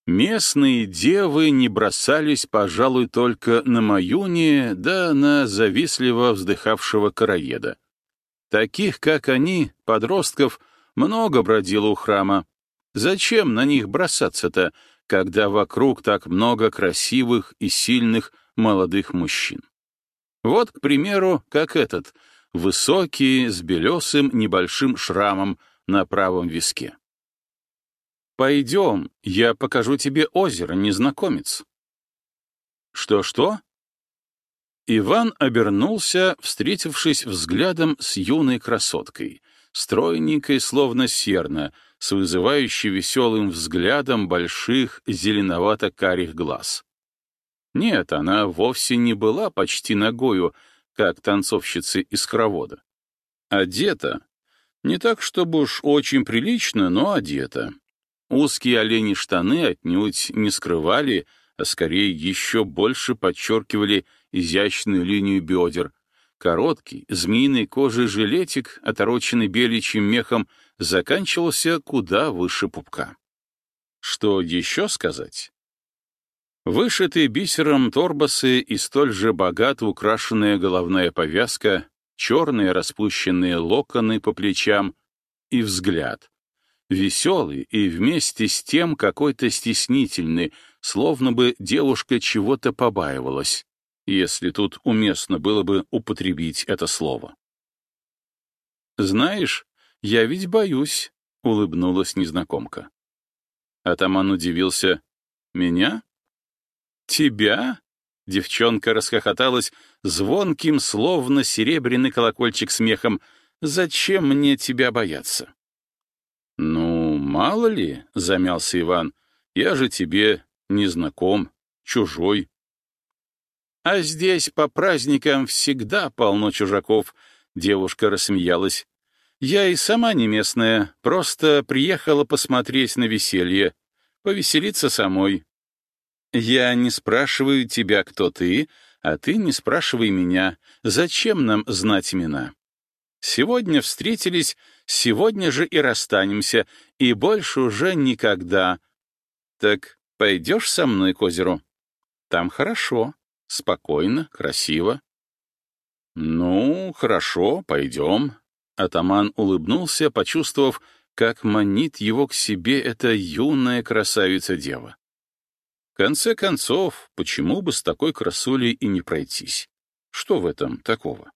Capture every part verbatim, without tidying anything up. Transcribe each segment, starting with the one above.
Местные девы не бросались, пожалуй, только на Маюни, да на завистливо вздыхавшего короеда. Таких, как они, подростков, много бродило у храма. Зачем на них бросаться-то, когда вокруг так много красивых и сильных молодых мужчин? Вот, к примеру, как этот, высокий, с белесым небольшим шрамом на правом виске. «Пойдем, я покажу тебе озеро, незнакомец». «Что-что?» Иван обернулся, встретившись взглядом с юной красоткой, стройненькой, словно серна, с вызывающей веселым взглядом больших зеленовато-карих глаз. Нет, она вовсе не была почти нагою, как танцовщицы из хоровода. Одета. Не так, чтобы уж очень прилично, но одета. Узкие оленьи штаны отнюдь не скрывали, а скорее еще больше подчеркивали изящную линию бедер. Короткий, змеиной кожей жилетик, отороченный беличьим мехом, заканчивался куда выше пупка. Что еще сказать? Вышитые бисером торбасы и столь же богато украшенная головная повязка, черные распущенные локоны по плечам и взгляд. Веселый и вместе с тем какой-то стеснительный, словно бы девушка чего-то побаивалась, если тут уместно было бы употребить это слово. «Знаешь, я ведь боюсь», — улыбнулась незнакомка. Атаман удивился. «Меня? Тебя?» — девчонка расхохоталась звонким, словно серебряный колокольчик смехом. «Зачем мне тебя бояться?» «Ну, мало ли», — замялся Иван, — «я же тебе не знаком, чужой». «А здесь по праздникам всегда полно чужаков», — девушка рассмеялась. «Я и сама не местная, просто приехала посмотреть на веселье, повеселиться самой. Я не спрашиваю тебя, кто ты, а ты не спрашивай меня, зачем нам знать имена. Сегодня встретились, сегодня же и расстанемся, и больше уже никогда. Так пойдешь со мной к озеру? Там хорошо, спокойно, красиво». «Ну, хорошо, пойдем». Атаман улыбнулся, почувствовав, как манит его к себе эта юная красавица-дева. В конце концов, почему бы с такой красулей и не пройтись? Что в этом такого?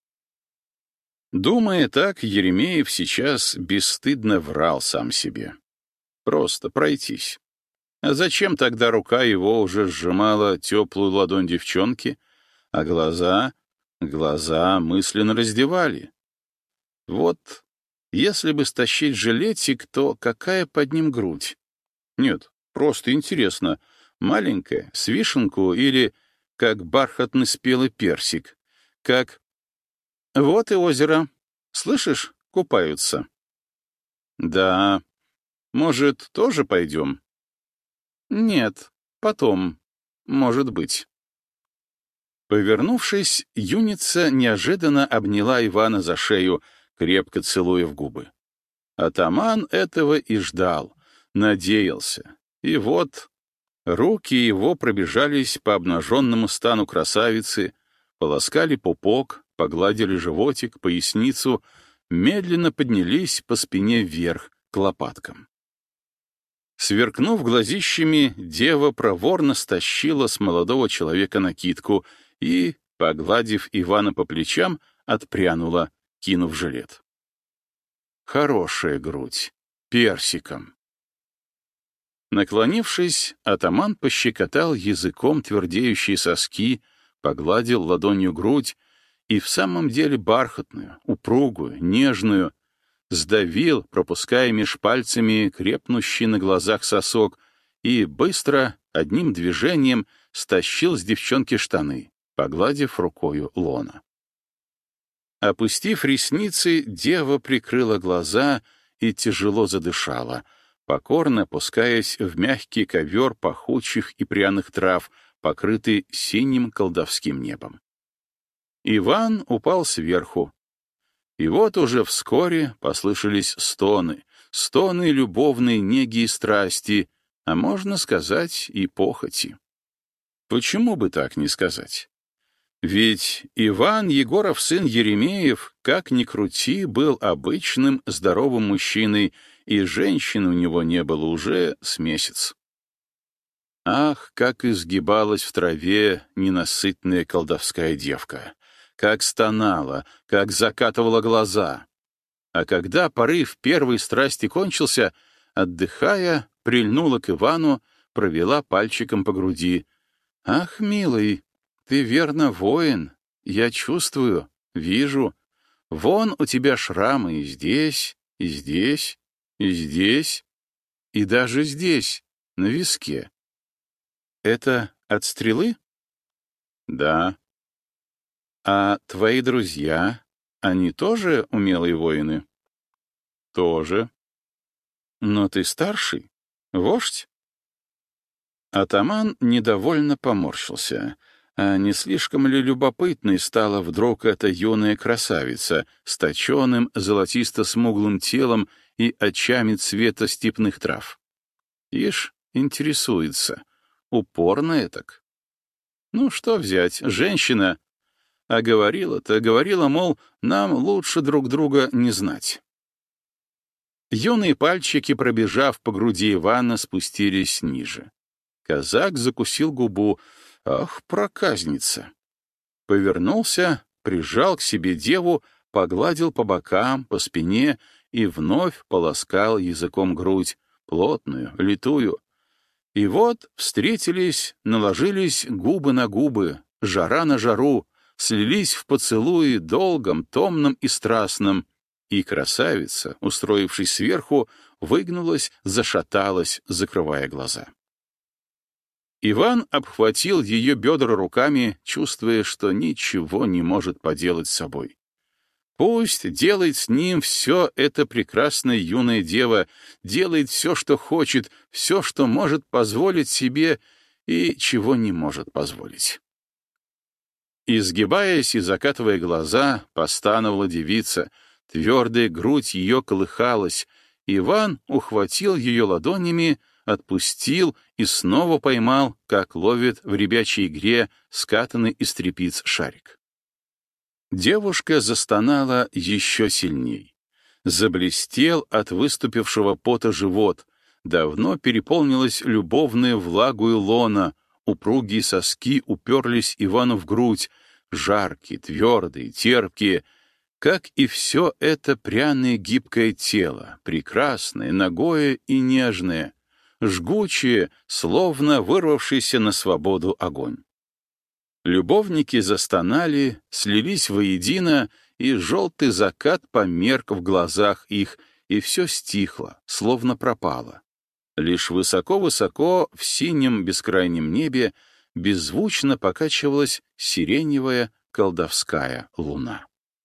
Думая так, Еремеев сейчас бесстыдно врал сам себе. Просто пройтись. А зачем тогда рука его уже сжимала теплую ладонь девчонки, а глаза, глаза мысленно раздевали? Вот, если бы стащить жилетик, то какая под ним грудь? Нет, просто интересно, маленькая, с вишенку или как бархатный спелый персик, как... Вот и озеро. Слышишь, купаются. Да, может, тоже пойдем? Нет, потом, может быть. Повернувшись, юница неожиданно обняла Ивана за шею, крепко целуя в губы. Атаман этого и ждал, надеялся. И вот руки его пробежались по обнаженному стану красавицы, полоскали пупок, погладили животик, поясницу, медленно поднялись по спине вверх, к лопаткам. Сверкнув глазищами, дева проворно стащила с молодого человека накидку и, погладив Ивана по плечам, отпрянула, кинув жилет. Хорошая грудь, персиком. Наклонившись, атаман пощекотал языком твердеющие соски, погладил ладонью грудь, и в самом деле бархатную, упругую, нежную, сдавил, пропуская меж пальцами крепнущий на глазах сосок, и быстро, одним движением, стащил с девчонки штаны, погладив рукою лона. Опустив ресницы, дева прикрыла глаза и тяжело задышала, покорно опускаясь в мягкий ковер пахучих и пряных трав, покрытый синим колдовским небом. Иван упал сверху. И вот уже вскоре послышались стоны, стоны любовной неги и страсти, а можно сказать и похоти. Почему бы так не сказать? Ведь Иван Егоров, сын Еремеев, как ни крути, был обычным здоровым мужчиной, и женщин у него не было уже с месяц. Ах, как изгибалась в траве ненасытная колдовская девка! Как стонала, как закатывала глаза! А когда порыв первой страсти кончился, отдыхая, прильнула к Ивану, провела пальчиком по груди. «Ах, милый, ты верно воин, я чувствую, вижу. Вон у тебя шрамы и здесь, и здесь, и здесь, и даже здесь, на виске. Это от стрелы?» «Да». «А твои друзья, они тоже умелые воины?» «Тоже». «Но ты старший, вождь?» Атаман недовольно поморщился. А не слишком ли любопытной стала вдруг эта юная красавица с точеным золотисто-смуглым телом и очами цвета степных трав? Ишь, интересуется. Упорная так. Ну, что взять, женщина. А говорила-то, говорила, мол, нам лучше друг друга не знать. Юные пальчики, пробежав по груди Ивана, спустились ниже. Казак закусил губу. Ах, проказница! Повернулся, прижал к себе деву, погладил по бокам, по спине и вновь полоскал языком грудь, плотную, литую. И вот встретились, наложились губы на губы, жара на жару, слились в поцелуи долгом, томном и страстном, и красавица, устроившись сверху, выгнулась, зашаталась, закрывая глаза. Иван обхватил ее бедра руками, чувствуя, что ничего не может поделать с собой. Пусть делает с ним все эта прекрасная юная дева, делает все, что хочет, все, что может позволить себе и чего не может позволить. Изгибаясь и закатывая глаза, постановала девица, твердая грудь ее колыхалась. Иван ухватил ее ладонями, отпустил и снова поймал, как ловит в ребячей игре скатанный из тряпиц шарик. Девушка застонала еще сильней. Заблестел от выступившего пота живот, давно переполнилась любовная влагою лона, упругие соски уперлись Ивану в грудь, жаркие, твердые, терпкие, как и все это пряное гибкое тело, прекрасное, нагое и нежное, жгучее, словно вырвавшийся на свободу огонь. Любовники застонали, слились воедино, и желтый закат померк в глазах их, и все стихло, словно пропало. Лишь высоко-высоко в синем бескрайнем небе беззвучно покачивалась сиреневая колдовская луна.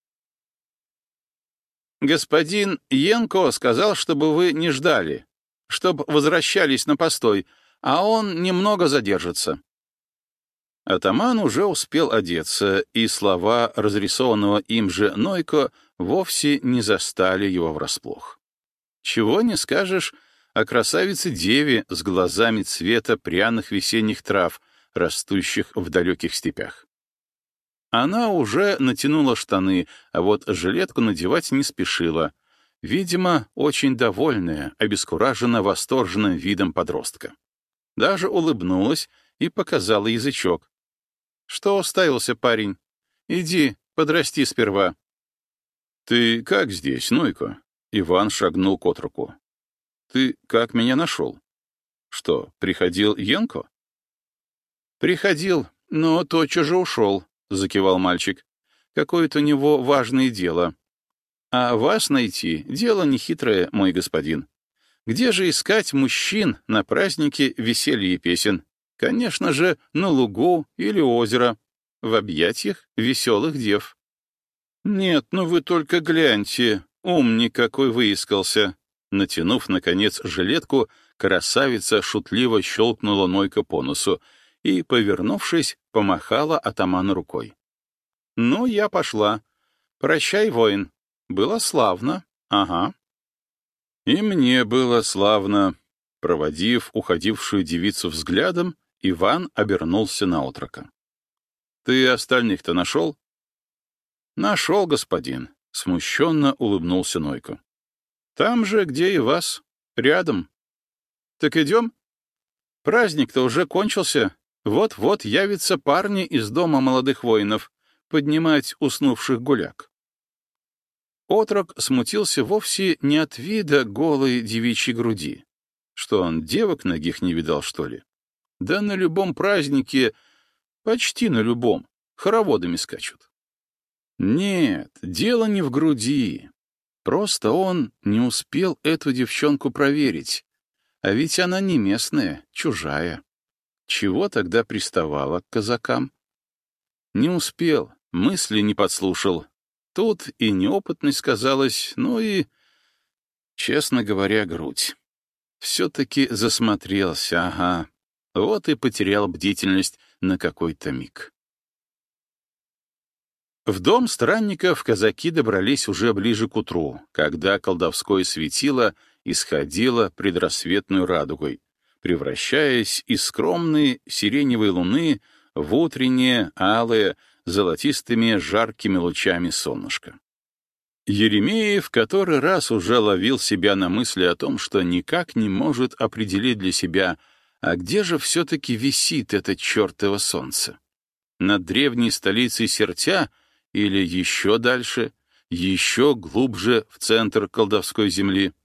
«Господин Янко сказал, чтобы вы не ждали, чтобы возвращались на постой, а он немного задержится». Атаман уже успел одеться, и слова разрисованного им же Нойко вовсе не застали его врасплох. Чего не скажешь о красавице-деве с глазами цвета пряных весенних трав, растущих в далеких степях. Она уже натянула штаны, а вот жилетку надевать не спешила, видимо, очень довольная, обескуражена восторженным видом подростка. Даже улыбнулась и показала язычок. «Что уставился, парень? Иди, подрасти сперва». «Ты как здесь, Нойко?» Иван шагнул к отроку. «Ты как меня нашел? Что, приходил Янко?» «Приходил, но тотчас же ушел», — закивал мальчик. «Какое-то у него важное дело. А вас найти — дело нехитрое, мой господин. Где же искать мужчин на празднике веселья и песен? Конечно же, на лугу или озеро, в объятиях веселых дев». «Нет, ну вы только гляньте, умник какой выискался!» Натянув, наконец, жилетку, красавица шутливо щелкнула Нойко по носу и, повернувшись, помахала атаману рукой. «Ну, я пошла. Прощай, воин. Было славно. Ага». «И мне было славно. Проводив уходившую девицу взглядом, Иван обернулся на отрока. «Ты остальных-то нашел?» «Нашел, господин», — смущенно улыбнулся Нойко. «Там же, где и вас, рядом. Так идем? Праздник-то уже кончился. Вот-вот явятся парни из дома молодых воинов поднимать уснувших гуляк». Отрок смутился вовсе не от вида голой девичьей груди. Что он, девок ногих не видал, что ли? Да на любом празднике, почти на любом, хороводами скачут. Нет, дело не в груди. Просто он не успел эту девчонку проверить. А ведь она не местная, чужая. Чего тогда приставала к казакам? Не успел, мысли не подслушал. Тут и неопытность сказалась, ну и, честно говоря, грудь. Все-таки засмотрелся, ага. Вот и потерял бдительность на какой-то миг. В дом странников казаки добрались уже ближе к утру, когда колдовское светило исходило предрассветной радугой, превращаясь из скромной сиреневой луны в утреннее, алое, золотистыми жаркими лучами солнышко. Еремеев в который раз уже ловил себя на мысли о том, что никак не может определить для себя, а где же все-таки висит это чертово солнце? Над древней столицей Сертя или еще дальше, еще глубже в центр колдовской земли?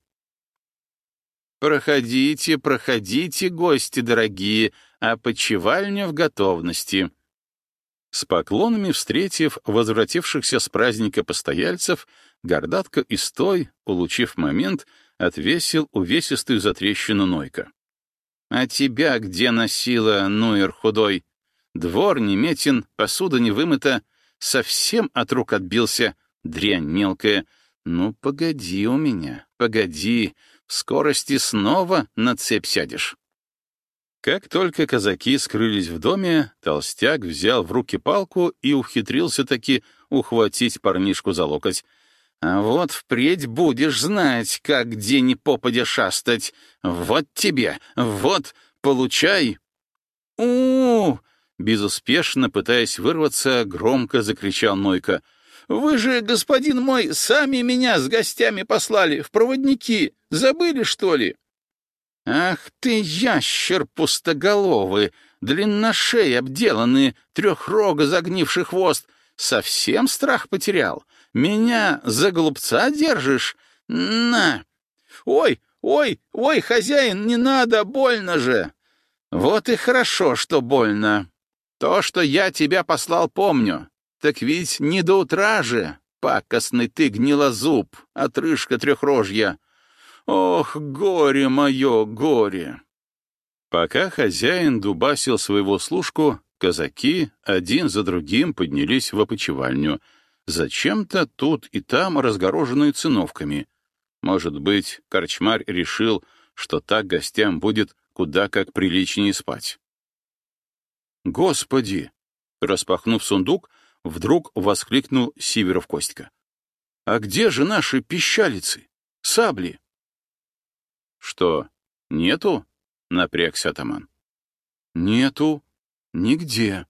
«Проходите, проходите, гости дорогие, а почивальня в готовности». С поклонами встретив возвратившихся с праздника постояльцев, Гордатка и Стой, улучив момент, отвесил увесистую затрещину Нойка. «А тебя где носила, Нуер худой? Двор неметен, посуда не вымыта, совсем от рук отбился, дрянь мелкая. Ну, погоди у меня, погоди, в скорости снова на цепь сядешь». Как только казаки скрылись в доме, толстяк взял в руки палку и ухитрился таки ухватить парнишку за локоть. «А вот впредь будешь знать, как где ни попадя шастать. Вот тебе, вот, получай!» «У-у-у!» Безуспешно пытаясь вырваться, громко закричал Нойко. «Вы же, господин мой, сами меня с гостями послали в проводники. Забыли, что ли?» «Ах ты, ящер пустоголовый, длинношей обделанный, трехрога загнивший хвост! Совсем страх потерял? Меня за голубца держишь? На!» «Ой, ой, ой, хозяин, не надо, больно же!» «Вот и хорошо, что больно. То, что я тебя послал, помню. Так ведь не до утра же, пакостный ты гнилозуб, отрыжка трехрожья. Ох, горе мое, горе!» Пока хозяин дубасил своего служку, казаки один за другим поднялись в опочивальню, зачем-то тут и там разгороженную циновками. Может быть, корчмарь решил, что так гостям будет куда как приличнее спать. «Господи!» — распахнув сундук, вдруг воскликнул Сиверов Костька. «А где же наши пищалицы, сабли?» «Что, нету?» — напрягся атаман. «Нету. Нигде».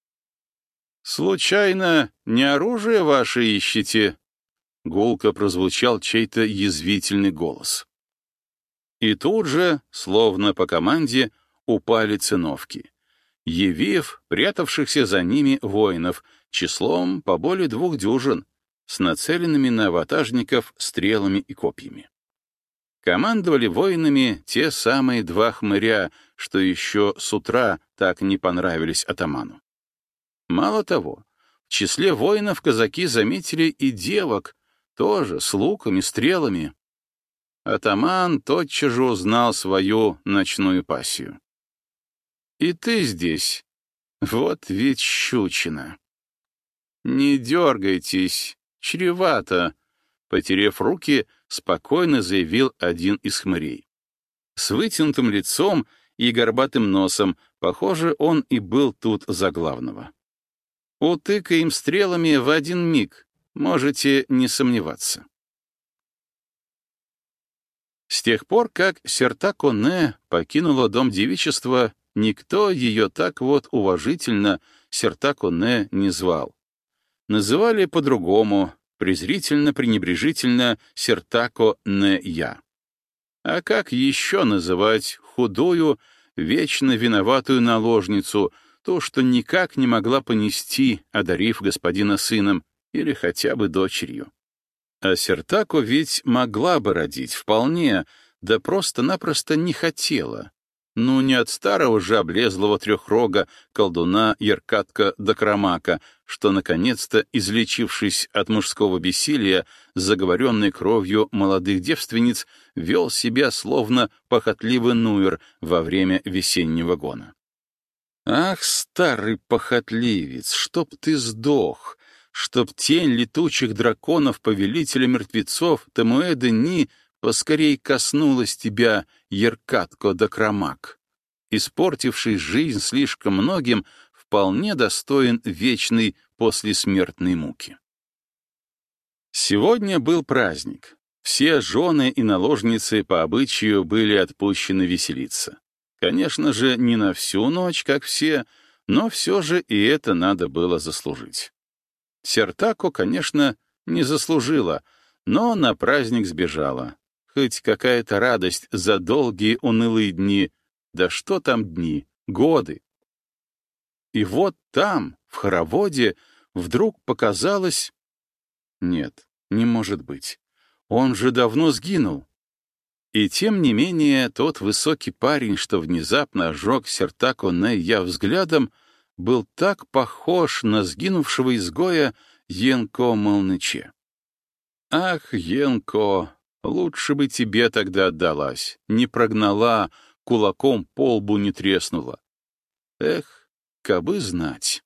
«Случайно не оружие ваше ищете?» — гулко прозвучал чей-то язвительный голос. И тут же, словно по команде, упали циновки, явив прятавшихся за ними воинов числом по более двух дюжин, с нацеленными на ватажников стрелами и копьями. Командовали воинами те самые два хмыря, что еще с утра так не понравились атаману. Мало того, в числе воинов казаки заметили и девок, тоже с луками, стрелами. Атаман тотчас же узнал свою ночную пассию. «И ты здесь? Вот ведь щучина!» «Не дергайтесь, чревато!» Потерев руки, спокойно заявил один из хмырей. С вытянутым лицом и горбатым носом, похоже, он и был тут за главного. «Утыкаем стрелами в один миг, можете не сомневаться». С тех пор, как Сертако-не покинула дом девичества, никто ее так вот уважительно Сертако-не не звал. Называли по-другому, презрительно-пренебрежительно Сертако-не-я. А как еще называть худую, вечно виноватую наложницу, то, что никак не могла понести, одарив господина сыном или хотя бы дочерью? А Сертако ведь могла бы родить вполне, да просто-напросто не хотела. Ну, не от старого же облезлого трехрога колдуна Яркатка Докромака, что, наконец-то, излечившись от мужского бессилия, заговоренной кровью молодых девственниц, вел себя словно похотливый нуер во время весеннего гона. Ах, старый похотливец, чтоб ты сдох, чтоб тень летучих драконов повелителя мертвецов Тамуэ-Дени поскорей коснулась тебя, Яркатко Докромак. Испортивший жизнь слишком многим, вполне достоин вечной послесмертной муки. Сегодня был праздник. Все жены и наложницы по обычаю были отпущены веселиться. Конечно же, не на всю ночь, как все, но все же и это надо было заслужить. Сертако, конечно, не заслужила, но на праздник сбежала. Хоть какая-то радость за долгие унылые дни, да что там дни, годы. И вот там, в хороводе, вдруг показалось... Нет, не может быть. Он же давно сгинул. И тем не менее, тот высокий парень, что внезапно ожег Сертако-не-я взглядом, был так похож на сгинувшего изгоя Йенко Молныче. Ах, Йенко, лучше бы тебе тогда отдалась, не прогнала, кулаком по лбу не треснула. Эх, кабы знать.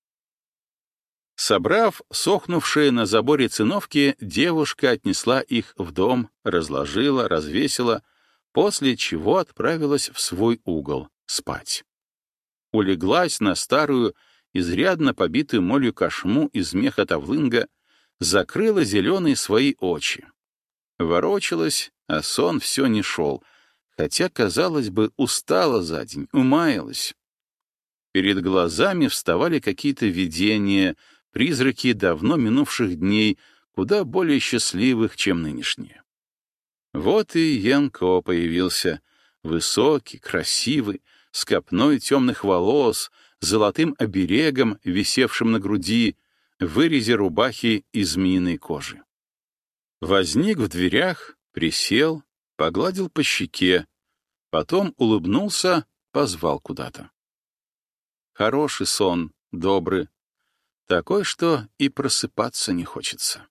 Собрав сохнувшие на заборе циновки, девушка отнесла их в дом, разложила, развесила, после чего отправилась в свой угол спать. Улеглась на старую, изрядно побитую молью кошму из меха тавлынга, закрыла зеленые свои очи. Ворочалась, а сон все не шел, хотя, казалось бы, устала за день, умаялась. Перед глазами вставали какие-то видения, призраки давно минувших дней, куда более счастливых, чем нынешние. Вот и Йенко появился, высокий, красивый, с копной темных волос, золотым оберегом, висевшим на груди, в вырезе рубахи из змеиной кожи. Возник в дверях, присел, погладил по щеке, потом улыбнулся, позвал куда-то. Хороший сон, добрый, такой, что и просыпаться не хочется.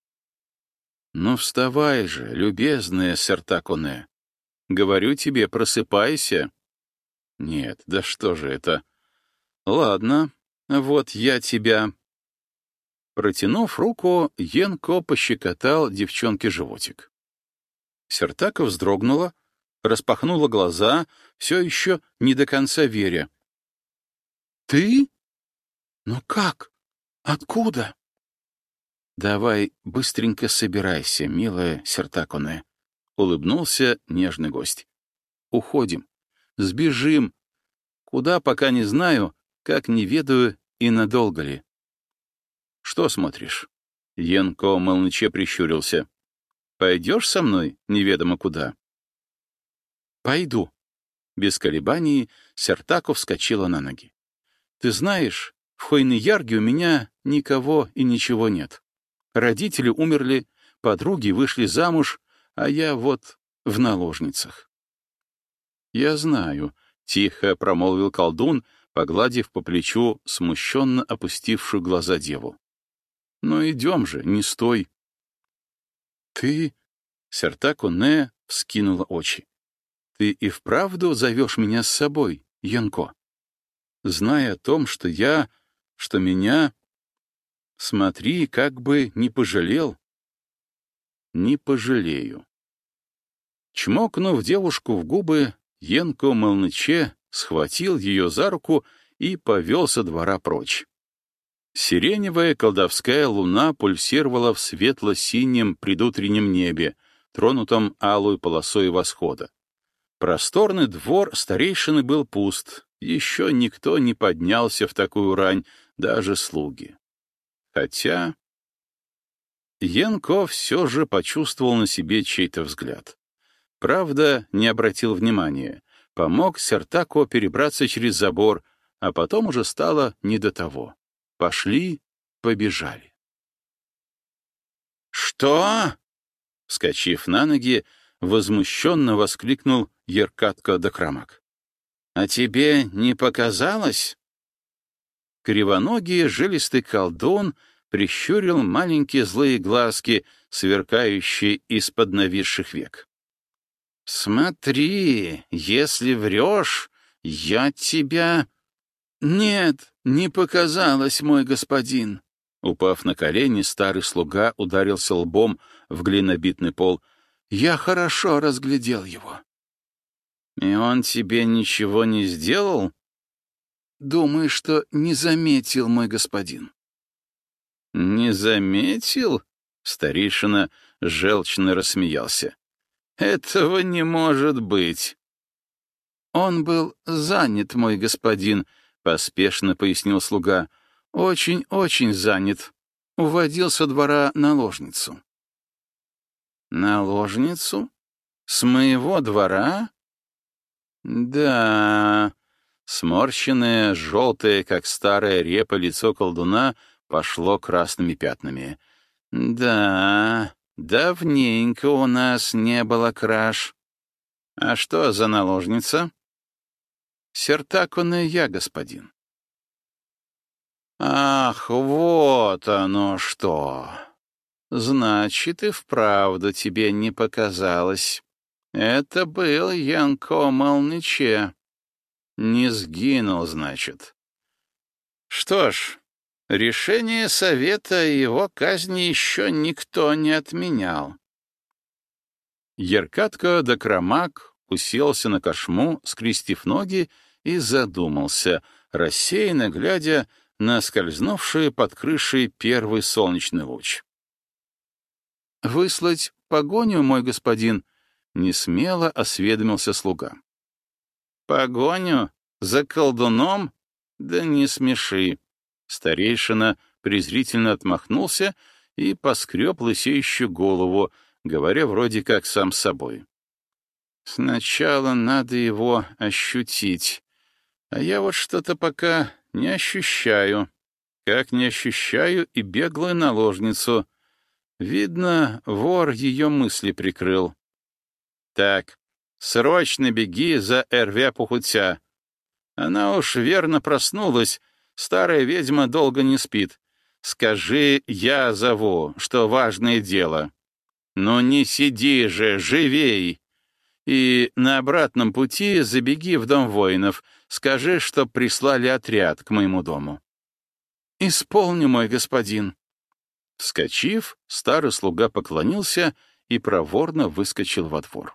Ну, вставай же, любезная Сертако-не. Говорю тебе, просыпайся. Нет, да что же это? Ладно, вот я тебя... Протянув руку, Йенко пощекотал девчонке животик. Сертако вздрогнула, распахнула глаза, все еще не до конца веря. «Ты? Но как? Откуда?» «Давай быстренько собирайся, милая Сертако-не», — улыбнулся нежный гость. «Уходим. Сбежим. Куда, пока не знаю, как не ведаю и надолго ли». «Что смотришь?» Йенко молча прищурился. «Пойдешь со мной неведомо куда?» «Пойду». Без колебаний Сертако вскочила на ноги. «Ты знаешь, в Хойны-Ярге у меня никого и ничего нет. Родители умерли, подруги вышли замуж, а я вот в наложницах». «Я знаю», — тихо промолвил колдун, погладив по плечу смущенно опустившую глаза деву. «Ну идем же, не стой». «Ты...» — Сертако-не вскинула очи. «Ты и вправду зовешь меня с собой, Йенко? Зная о том, что я... что меня... Смотри, как бы не пожалел». «Не пожалею». Чмокнув девушку в губы, Йенко Молныче схватил ее за руку и повел со двора прочь. Сиреневая колдовская луна пульсировала в светло-синем предутреннем небе, тронутом алой полосой восхода. Просторный двор старейшины был пуст, еще никто не поднялся в такую рань, даже слуги. Хотя Янко все же почувствовал на себе чей-то взгляд. Правда, не обратил внимания, помог Сертако перебраться через забор, а потом уже стало не до того. Пошли, побежали. «Что?» — вскочив на ноги, возмущенно воскликнул Еркатко Докрамак. «А тебе не показалось?» Кривоногий жилистый колдун прищурил маленькие злые глазки, сверкающие из-под нависших век. «Смотри, если врешь, я тебя...» «Нет, не показалось, мой господин!» Упав на колени, старый слуга ударился лбом в глинобитный пол. «Я хорошо разглядел его». «И он тебе ничего не сделал?» «Думаю, что не заметил, мой господин». «Не заметил?» — старейшина желчно рассмеялся. «Этого не может быть». «Он был занят, мой господин», — поспешно пояснил слуга. «Очень-очень занят. Уводил со двора наложницу». «Наложницу? С моего двора?» «Да...» Сморщенное, желтое, как старая репа, лицо колдуна пошло красными пятнами. «Да, давненько у нас не было краж. А что за наложница?» «Сертаконе я, господин». «Ах, вот оно что! Значит, и вправду тебе не показалось. Это был Янко Молныче. Не сгинул, значит. Что ж, решение совета и его казни еще никто не отменял». Еркатко Докрамак уселся на кошму, скрестив ноги, и задумался, рассеянно глядя на скользнувший под крышей первый солнечный луч. «Выслать погоню, мой господин?» — несмело осведомился слуга. «Погоню? За колдуном? Да не смеши!» Старейшина презрительно отмахнулся и поскреб лысеющую голову, говоря вроде как сам с собой. «Сначала надо его ощутить, а я вот что-то пока не ощущаю, как не ощущаю и беглую наложницу. Видно, вор ее мысли прикрыл. Так, срочно беги за Эрве Пухутя. Она уж верно проснулась, старая ведьма долго не спит. Скажи, я зову, что важное дело. Ну не сиди же, живей! И на обратном пути забеги в дом воинов, скажи, что прислали отряд к моему дому». «Исполню, мой господин». Вскочив, старый слуга поклонился и проворно выскочил во двор.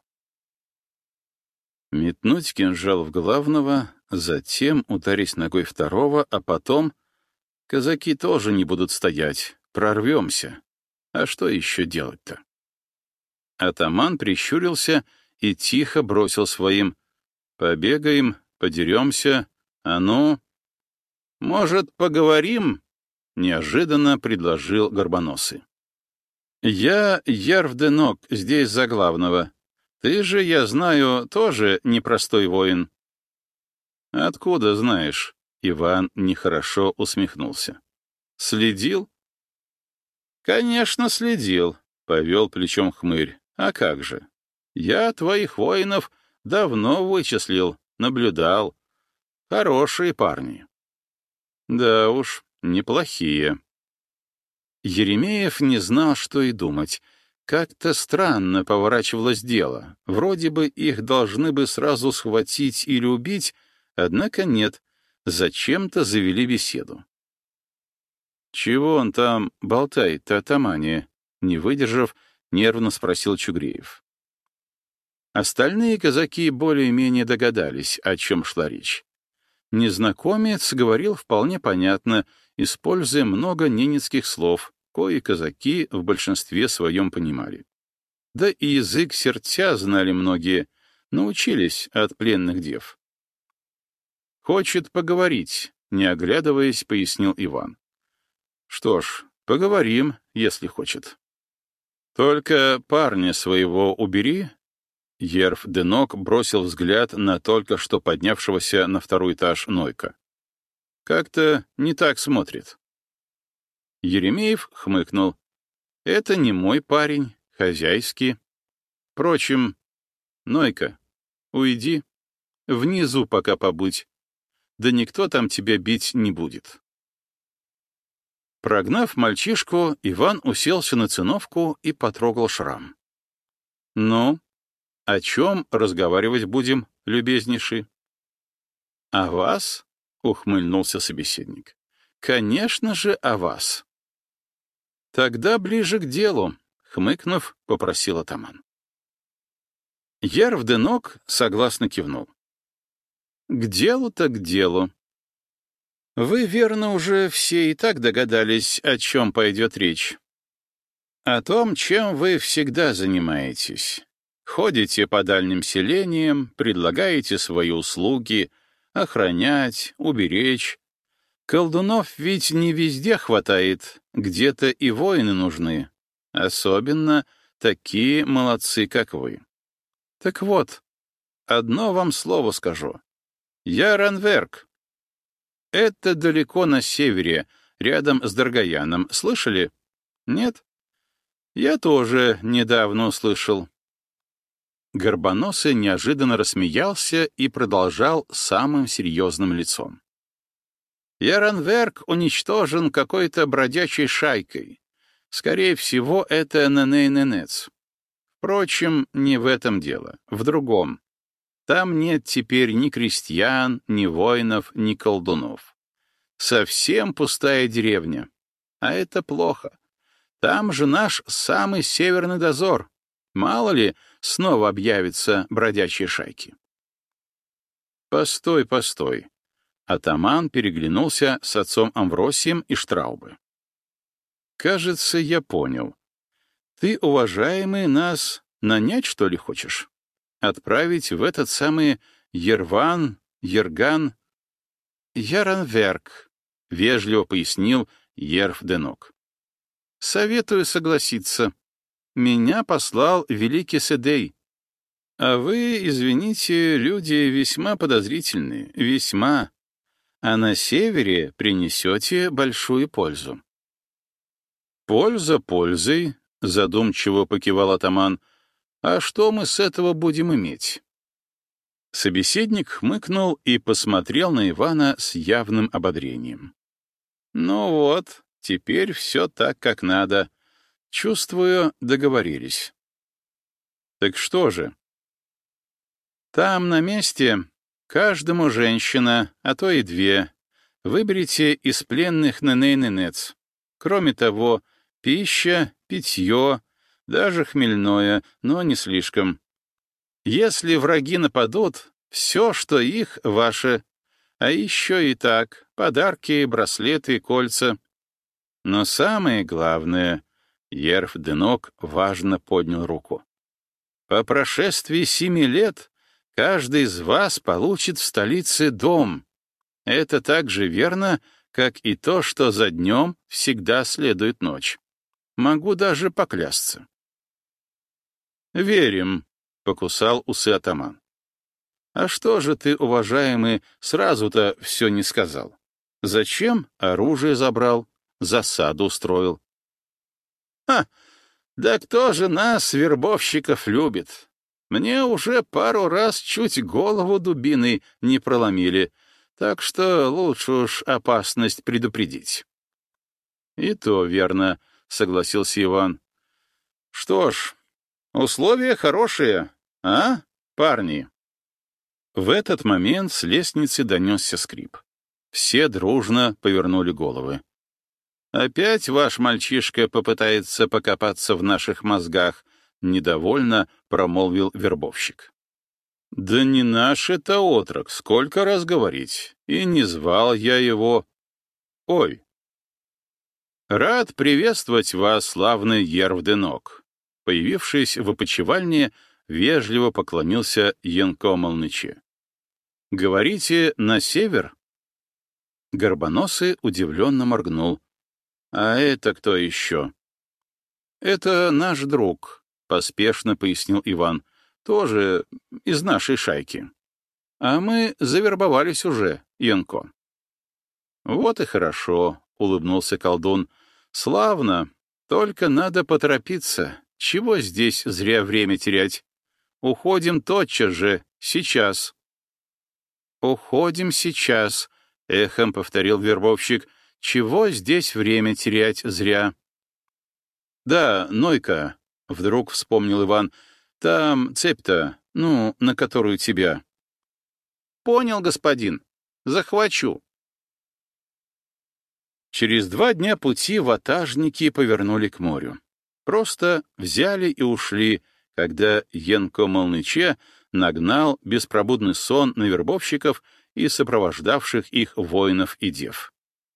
Метнуть кинжал в главного, затем ударить ногой второго, а потом... Казаки тоже не будут стоять, прорвемся. А что еще делать-то? Атаман прищурился и тихо бросил своим: «Побегаем, подеремся, а ну...» «Может, поговорим?» — неожиданно предложил Горбоносый. «Я Ярвденок, здесь за главного. Ты же, я знаю, тоже непростой воин». «Откуда знаешь?» — Иван нехорошо усмехнулся. «Следил?» «Конечно, следил», — повел плечом хмырь. «А как же? Я твоих воинов давно вычислил, наблюдал. Хорошие парни». «Да уж, неплохие». Еремеев не знал, что и думать. Как-то странно поворачивалось дело. Вроде бы их должны бы сразу схватить или убить, однако нет. Зачем-то завели беседу. «Чего он там болтает-то, атамане?» Не выдержав, нервно спросил Чугреев. Остальные казаки более-менее догадались, о чем шла речь. Незнакомец говорил вполне понятно, используя много ненецких слов, кои казаки в большинстве своем понимали. Да и язык сердца знали многие, научились от пленных дев. «Хочет поговорить», — не оглядываясь, пояснил Иван. «Что ж, поговорим, если хочет. Только парня своего убери». Ерф Денок бросил взгляд на только что поднявшегося на второй этаж Нойка. «Как-то не так смотрит». Еремеев хмыкнул. «Это не мой парень, хозяйский. Впрочем, Нойка, уйди, внизу пока побудь, да никто там тебя бить не будет». Прогнав мальчишку, Иван уселся на циновку и потрогал шрам. «Ну, о чем разговаривать будем, любезнейший?» «О вас?» — ухмыльнулся собеседник. «Конечно же, о вас». «Тогда ближе к делу», — хмыкнув, попросил атаман. Ярв Денок согласно кивнул. «К делу-то к делу. Вы, верно, уже все и так догадались, о чем пойдет речь. О том, чем вы всегда занимаетесь. Ходите по дальним селениям, предлагаете свои услуги, охранять, уберечь. Колдунов ведь не везде хватает, где-то и воины нужны, особенно такие молодцы, как вы. Так вот, одно вам слово скажу. Я Ранверк. Это далеко на севере, рядом с Даргаяном. Слышали? Нет? Я тоже недавно услышал. Горбоносый неожиданно рассмеялся и продолжал самым серьезным лицом. Яранверк уничтожен какой-то бродячей шайкой. Скорее всего, это Неней-Ненец. Впрочем, не в этом дело, в другом. Там нет теперь ни крестьян, ни воинов, ни колдунов. Совсем пустая деревня. А это плохо. Там же наш самый северный дозор. Мало ли, снова объявятся бродячие шайки. Постой, постой. Атаман переглянулся с отцом Амвросием и Штраубы. Кажется, я понял. Ты, уважаемый, нас нанять, что ли, хочешь? Отправить в этот самый Ерван, Ерган, Яранверк, — вежливо пояснил Ерф Денок. Советую согласиться. Меня послал великий Седей. А вы, извините, люди весьма подозрительные, весьма. А на севере принесете большую пользу. Польза пользой, — задумчиво покивал атаман. А что мы с этого будем иметь? Собеседник хмыкнул и посмотрел на Ивана с явным ободрением. Ну вот, теперь все так, как надо. Чувствую, договорились. Так что же? Там, на месте, каждому женщина, а то и две. Выберите из пленных Неней-Ненец. Кроме того, пища, питье, даже хмельное, но не слишком. Если враги нападут, все, что их, ваше. А еще и так, подарки, браслеты, кольца. Но самое главное, Ерф Денок важно поднял руку. По прошествии семи лет каждый из вас получит в столице дом. Это так же верно, как и то, что за днем всегда следует ночь. Могу даже поклясться. «Верим», — покусал усы атаман. «А что же ты, уважаемый, сразу-то все не сказал? Зачем оружие забрал, засаду устроил?» «Ха! Да кто же нас, вербовщиков, любит? Мне уже пару раз чуть голову дубиной не проломили, так что лучше уж опасность предупредить». «И то верно», — согласился Иван. «Что ж, условия хорошие, а, парни?» В этот момент с лестницы донесся скрип. Все дружно повернули головы. «Опять ваш мальчишка попытается покопаться в наших мозгах», — недовольно промолвил вербовщик. «Да не наш это отрок, сколько раз говорить, и не звал я его. Ой! Рад приветствовать вас, славный Ерф Денок. Появившись в опочивальне, вежливо поклонился Янко Молныче. «Говорите, на север?» Горбоносый удивленно моргнул. «А это кто еще?» «Это наш друг», — поспешно пояснил Иван. «Тоже из нашей шайки. А мы завербовались уже, Янко». «Вот и хорошо», — улыбнулся колдун. «Славно. Только надо поторопиться. Чего здесь зря время терять? Уходим тотчас же, сейчас». «Уходим сейчас», — эхом повторил вербовщик. «Чего здесь время терять зря?» «Да, Нойка», — вдруг вспомнил Иван, — «там цепь-то, ну, на которую тебя». «Понял, господин. Захвачу». Через два дня пути ватажники повернули к морю. Просто взяли и ушли, когда Янко Молныче нагнал беспробудный сон на вербовщиков и сопровождавших их воинов и дев.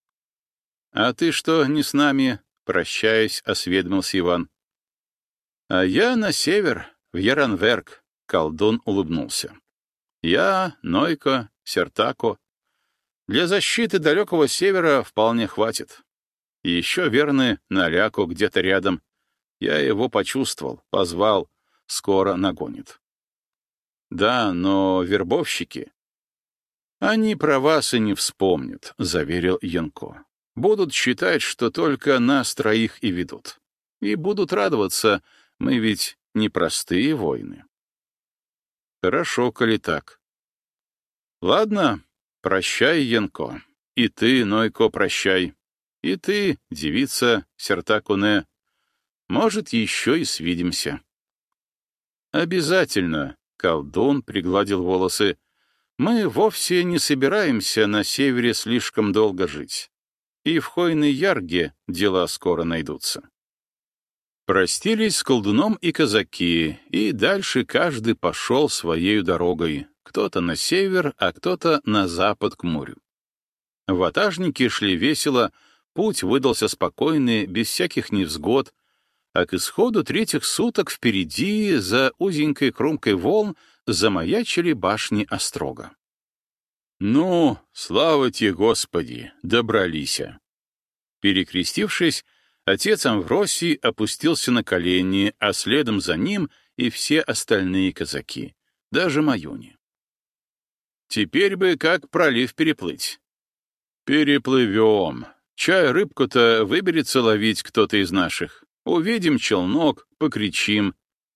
«А ты что, не с нами?» — прощаясь, осведомился Иван. «А я на север, в Яранверк», — колдун улыбнулся. «Я, Нойко, Сертако. Для защиты далекого севера вполне хватит. И еще верный Наляко где-то рядом. Я его почувствовал, позвал, скоро нагонит». «Да, но вербовщики...» «Они про вас и не вспомнят», — заверил Янко. «Будут считать, что только нас троих и ведут. И будут радоваться, мы ведь не простые воины». «Хорошо, коли так». «Ладно, прощай, Янко. И ты, Нойко, прощай. И ты, девица Сертакуне. Может, еще и свидимся». «Обязательно», — колдун пригладил волосы. «Мы вовсе не собираемся на севере слишком долго жить. И в Хойной Ярге дела скоро найдутся». Простились с колдуном и казаки, и дальше каждый пошел своею дорогой, кто-то на север, а кто-то на запад к морю. Ватажники шли весело, путь выдался спокойный, без всяких невзгод, а к исходу третьих суток впереди, за узенькой кромкой волн, замаячили башни острога. «Ну, слава тебе, Господи, добрались!» Перекрестившись, отец Амвросий опустился на колени, а следом за ним и все остальные казаки, даже Маюни. «Теперь бы как пролив переплыть». «Переплывем. Чай рыбку-то выберется ловить кто-то из наших. Увидим челнок, покричим».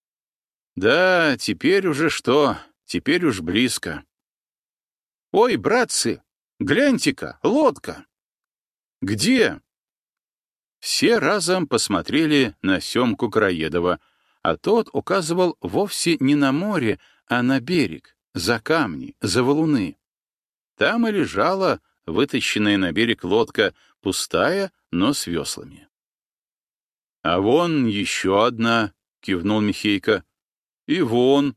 «Да, теперь уже что? Теперь уж близко». «Ой, братцы, гляньте-ка, лодка!» «Где?» Все разом посмотрели на Семку Краедова, а тот указывал вовсе не на море, а на берег, за камни, за валуны. Там и лежала вытащенная на берег лодка, пустая, но с веслами. «А вон еще одна», — кивнул Михейка. «И вон».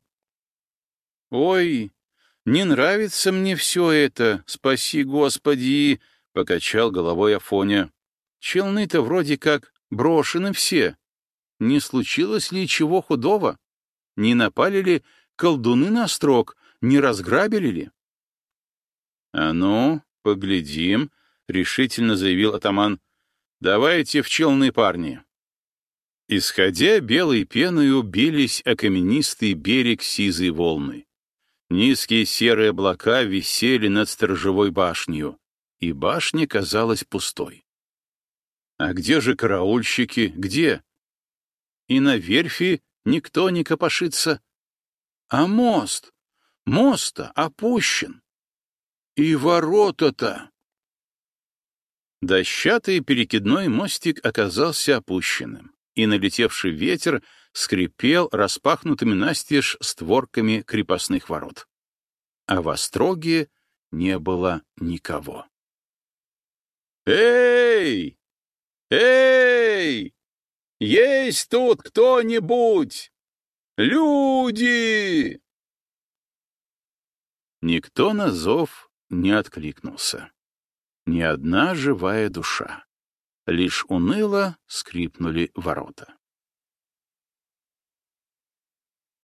«Ой, не нравится мне все это, спаси Господи», — покачал головой Афоня. «Челны-то вроде как брошены все. Не случилось ли чего худого? Не напали ли колдуны на острог, не разграбили ли?» «А ну, поглядим», — решительно заявил атаман. «Давайте в челны, парни». Исходя белой пеною, бились о каменистый берег сизой волны. Низкие серые облака висели над сторожевой башней, и башня казалась пустой. А где же караульщики? Где? И на верфи никто не копошится. А мост? Мост-то опущен. И ворота-то. Дощатый перекидной мостик оказался опущенным, и налетевший ветер скрипел распахнутыми настежь створками крепостных ворот. А в остроге не было никого. «Эй! Эй! Есть тут кто-нибудь? Люди!» Никто на зов не откликнулся. Ни одна живая душа. Лишь уныло скрипнули ворота.